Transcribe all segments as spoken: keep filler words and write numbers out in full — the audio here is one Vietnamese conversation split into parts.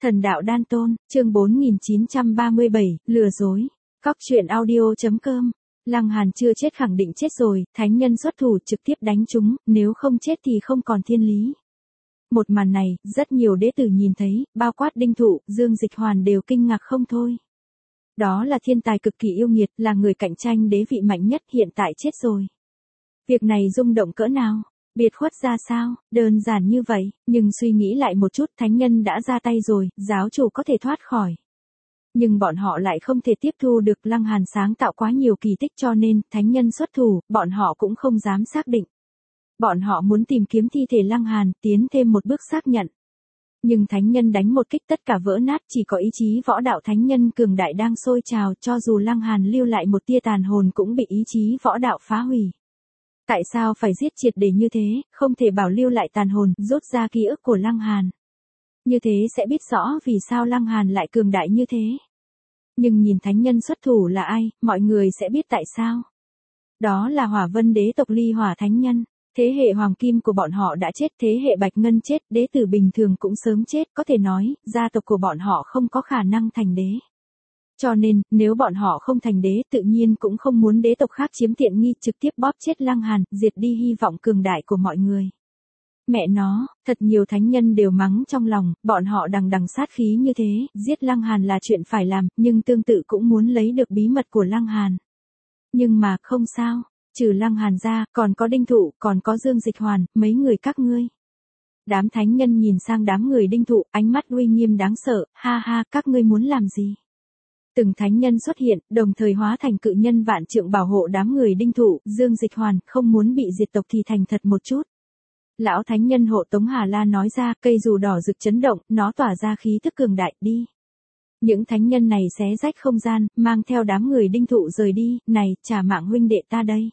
Thần đạo đan tôn, chương bốn nghìn chín trăm ba mươi bảy, lừa dối. Cóc truyện audio.com. Lăng Hàn chưa chết khẳng định chết rồi, thánh nhân xuất thủ trực tiếp đánh chúng, nếu không chết thì không còn thiên lý. Một màn này, rất nhiều đế tử nhìn thấy, bao quát Đinh Thụ, Dương Dịch Hoàn đều kinh ngạc không thôi. Đó là thiên tài cực kỳ yêu nghiệt, là người cạnh tranh đế vị mạnh nhất, hiện tại chết rồi. Việc này rung động cỡ nào? Biệt khuất ra sao? Đơn giản như vậy, nhưng suy nghĩ lại một chút, thánh nhân đã ra tay rồi, giáo chủ có thể thoát khỏi. Nhưng bọn họ lại không thể tiếp thu được Lăng Hàn sáng tạo quá nhiều kỳ tích, cho nên, thánh nhân xuất thủ, bọn họ cũng không dám xác định. Bọn họ muốn tìm kiếm thi thể Lăng Hàn, tiến thêm một bước xác nhận. Nhưng thánh nhân đánh một kích tất cả vỡ nát, chỉ có ý chí võ đạo thánh nhân cường đại đang sôi trào, cho dù Lăng Hàn lưu lại một tia tàn hồn cũng bị ý chí võ đạo phá hủy. Tại sao phải giết triệt để như thế, không thể bảo lưu lại tàn hồn, rút ra ký ức của Lăng Hàn. Như thế sẽ biết rõ vì sao Lăng Hàn lại cường đại như thế. Nhưng nhìn thánh nhân xuất thủ là ai, mọi người sẽ biết tại sao. Đó là Hỏa Vân đế tộc Ly Hỏa thánh nhân. Thế hệ hoàng kim của bọn họ đã chết, thế hệ bạch ngân chết, đế tử bình thường cũng sớm chết, có thể nói, gia tộc của bọn họ không có khả năng thành đế. Cho nên, nếu bọn họ không thành đế, tự nhiên cũng không muốn đế tộc khác chiếm tiện nghi, trực tiếp bóp chết Lăng Hàn, diệt đi hy vọng cường đại của mọi người. Mẹ nó, thật nhiều thánh nhân đều mắng trong lòng, bọn họ đằng đằng sát khí như thế, giết Lăng Hàn là chuyện phải làm, nhưng tương tự cũng muốn lấy được bí mật của Lăng Hàn. Nhưng mà, không sao, trừ Lăng Hàn ra, còn có Đinh Thụ, còn có Dương Dịch Hoàn, mấy người các ngươi. Đám thánh nhân nhìn sang đám người Đinh Thụ, ánh mắt uy nghiêm đáng sợ, ha ha, các ngươi muốn làm gì? Từng thánh nhân xuất hiện, đồng thời hóa thành cự nhân vạn trượng bảo hộ đám người Đinh Thụ, Dương Dịch Hoàn, không muốn bị diệt tộc thì thành thật một chút. Lão thánh nhân hộ tống Hà La nói ra, cây dù đỏ rực chấn động, nó tỏa ra khí thức cường đại, đi. Những thánh nhân này xé rách không gian, mang theo đám người Đinh Thụ rời đi, này, trả mạng huynh đệ ta đây.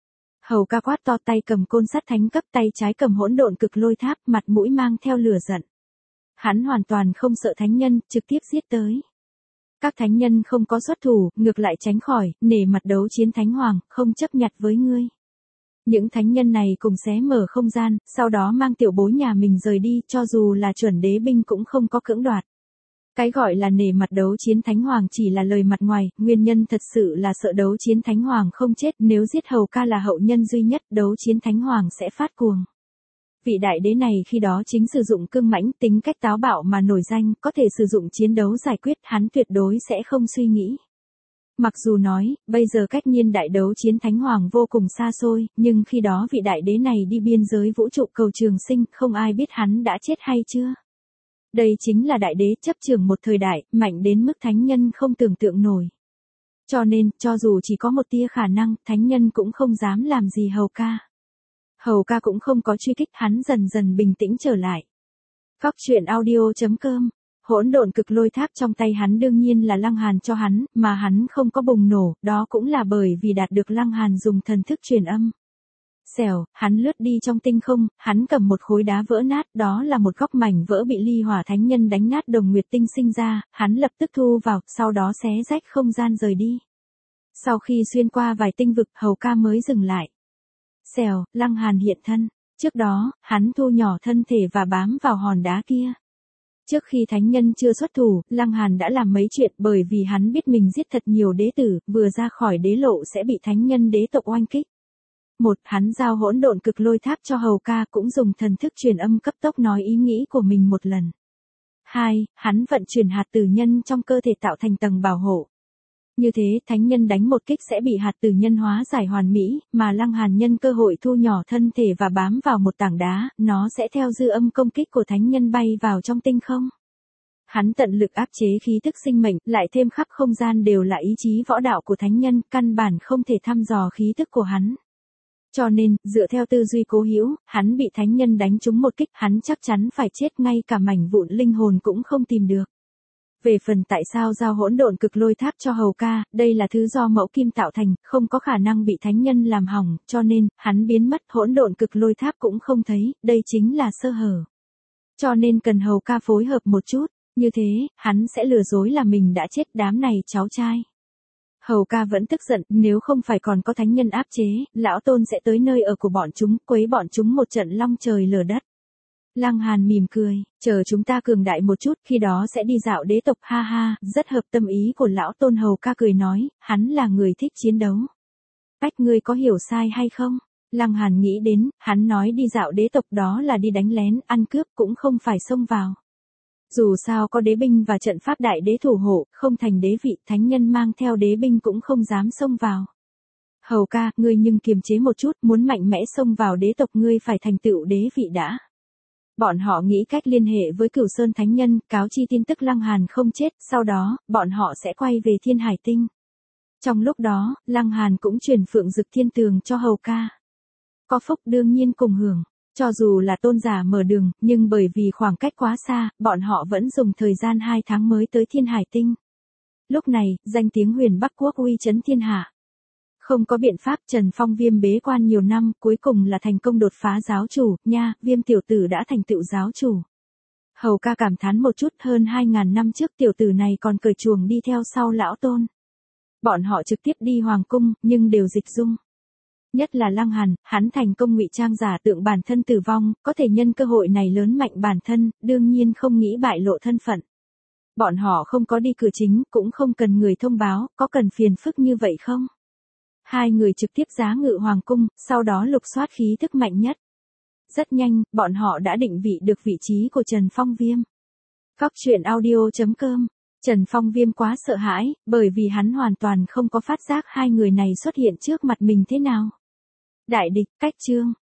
Hầu ca quát to, tay cầm côn sắt thánh cấp, tay trái cầm hỗn độn cực lôi tháp, mặt mũi mang theo lửa giận. Hắn hoàn toàn không sợ thánh nhân, trực tiếp giết tới. Các thánh nhân không có xuất thủ, ngược lại tránh khỏi, nể mặt đấu chiến thánh hoàng, không chấp nhặt với ngươi. Những thánh nhân này cùng xé mở không gian, sau đó mang tiểu bối nhà mình rời đi, cho dù là chuẩn đế binh cũng không có cưỡng đoạt. Cái gọi là nể mặt đấu chiến thánh hoàng chỉ là lời mặt ngoài, nguyên nhân thật sự là sợ đấu chiến thánh hoàng không chết, nếu giết hầu ca là hậu nhân duy nhất, đấu chiến thánh hoàng sẽ phát cuồng. Vị đại đế này khi đó chính sử dụng cương mãnh, tính cách táo bạo mà nổi danh, có thể sử dụng chiến đấu giải quyết, hắn tuyệt đối sẽ không suy nghĩ. Mặc dù nói, bây giờ cách niên đại đấu chiến thánh hoàng vô cùng xa xôi, nhưng khi đó vị đại đế này đi biên giới vũ trụ cầu trường sinh, không ai biết hắn đã chết hay chưa. Đây chính là đại đế chấp trưởng một thời đại, mạnh đến mức thánh nhân không tưởng tượng nổi. Cho nên, cho dù chỉ có một tia khả năng, thánh nhân cũng không dám làm gì hầu ca. Hầu ca cũng không có truy kích, hắn dần dần bình tĩnh trở lại. Cóc truyện audio.com. Hỗn độn cực lôi tháp trong tay hắn đương nhiên là Lăng Hàn cho hắn, mà hắn không có bùng nổ, đó cũng là bởi vì đạt được Lăng Hàn dùng thần thức truyền âm. Xèo, hắn lướt đi trong tinh không, hắn cầm một khối đá vỡ nát, đó là một góc mảnh vỡ bị Ly Hỏa thánh nhân đánh nát đồng nguyệt tinh sinh ra, hắn lập tức thu vào, sau đó xé rách không gian rời đi. Sau khi xuyên qua vài tinh vực, hầu ca mới dừng lại. Xèo, Lăng Hàn hiện thân. Trước đó, hắn thu nhỏ thân thể và bám vào hòn đá kia. Trước khi thánh nhân chưa xuất thủ, Lăng Hàn đã làm mấy chuyện bởi vì hắn biết mình giết thật nhiều đế tử, vừa ra khỏi đế lộ sẽ bị thánh nhân đế tộc oanh kích. Một, hắn giao hỗn độn cực lôi tháp cho hầu ca, cũng dùng thần thức truyền âm cấp tốc nói ý nghĩ của mình một lần. Hai, hắn vận chuyển hạt tử nhân trong cơ thể tạo thành tầng bảo hộ. Như thế, thánh nhân đánh một kích sẽ bị hạt tử nhân hóa giải hoàn mỹ, mà Lăng Hàn nhân cơ hội thu nhỏ thân thể và bám vào một tảng đá, nó sẽ theo dư âm công kích của thánh nhân bay vào trong tinh không. Hắn tận lực áp chế khí thức sinh mệnh, lại thêm khắp không gian đều là ý chí võ đạo của thánh nhân, căn bản không thể thăm dò khí thức của hắn. Cho nên, dựa theo tư duy cố hữu, hắn bị thánh nhân đánh trúng một kích, hắn chắc chắn phải chết, ngay cả mảnh vụn linh hồn cũng không tìm được. Về phần tại sao giao hỗn độn cực lôi tháp cho hầu ca, đây là thứ do mẫu kim tạo thành, không có khả năng bị thánh nhân làm hỏng, cho nên, hắn biến mất, hỗn độn cực lôi tháp cũng không thấy, đây chính là sơ hở. Cho nên cần hầu ca phối hợp một chút, như thế, hắn sẽ lừa dối là mình đã chết, đám này cháu trai. Hầu ca vẫn tức giận, nếu không phải còn có thánh nhân áp chế, lão tôn sẽ tới nơi ở của bọn chúng, quấy bọn chúng một trận long trời lở đất. Lăng Hàn mỉm cười, chờ chúng ta cường đại một chút, khi đó sẽ đi dạo đế tộc, ha ha, rất hợp tâm ý của lão Tôn. Hầu ca cười nói, hắn là người thích chiến đấu. Ách, ngươi có hiểu sai hay không? Lăng Hàn nghĩ đến, hắn nói đi dạo đế tộc đó là đi đánh lén, ăn cướp, cũng không phải xông vào. Dù sao có đế binh và trận pháp đại đế thủ hộ, không thành đế vị, thánh nhân mang theo đế binh cũng không dám xông vào. Hầu ca, ngươi nhưng kiềm chế một chút, muốn mạnh mẽ xông vào đế tộc ngươi phải thành tựu đế vị đã. Bọn họ nghĩ cách liên hệ với Cửu Sơn Thánh Nhân, cáo chi tin tức Lăng Hàn không chết, sau đó, bọn họ sẽ quay về Thiên Hải Tinh. Trong lúc đó, Lăng Hàn cũng truyền Phượng Dực Thiên Tường cho Hầu ca. Có phúc đương nhiên cùng hưởng, cho dù là tôn giả mở đường, nhưng bởi vì khoảng cách quá xa, bọn họ vẫn dùng thời gian hai tháng mới tới Thiên Hải Tinh. Lúc này, danh tiếng Huyền Bắc Quốc uy chấn thiên hạ. Không có biện pháp, Trần Phong Viêm bế quan nhiều năm, cuối cùng là thành công đột phá giáo chủ, nha, Viêm tiểu tử đã thành tựu giáo chủ. Hầu ca cảm thán một chút, hơn hai ngàn năm trước tiểu tử này còn cởi chuồng đi theo sau lão Tôn. Bọn họ trực tiếp đi hoàng cung, nhưng đều dịch dung. Nhất là Lăng Hàn, hắn thành công ngụy trang giả tượng bản thân tử vong, có thể nhân cơ hội này lớn mạnh bản thân, đương nhiên không nghĩ bại lộ thân phận. Bọn họ không có đi cửa chính, cũng không cần người thông báo, có cần phiền phức như vậy không? Hai người trực tiếp giá ngự hoàng cung, sau đó lục soát khí thức mạnh nhất. Rất nhanh, bọn họ đã định vị được vị trí của Trần Phong Viêm. Góc truyện audio chấm com. Trần Phong Viêm quá sợ hãi, bởi vì hắn hoàn toàn không có phát giác hai người này xuất hiện trước mặt mình thế nào. Đại địch, cách chương.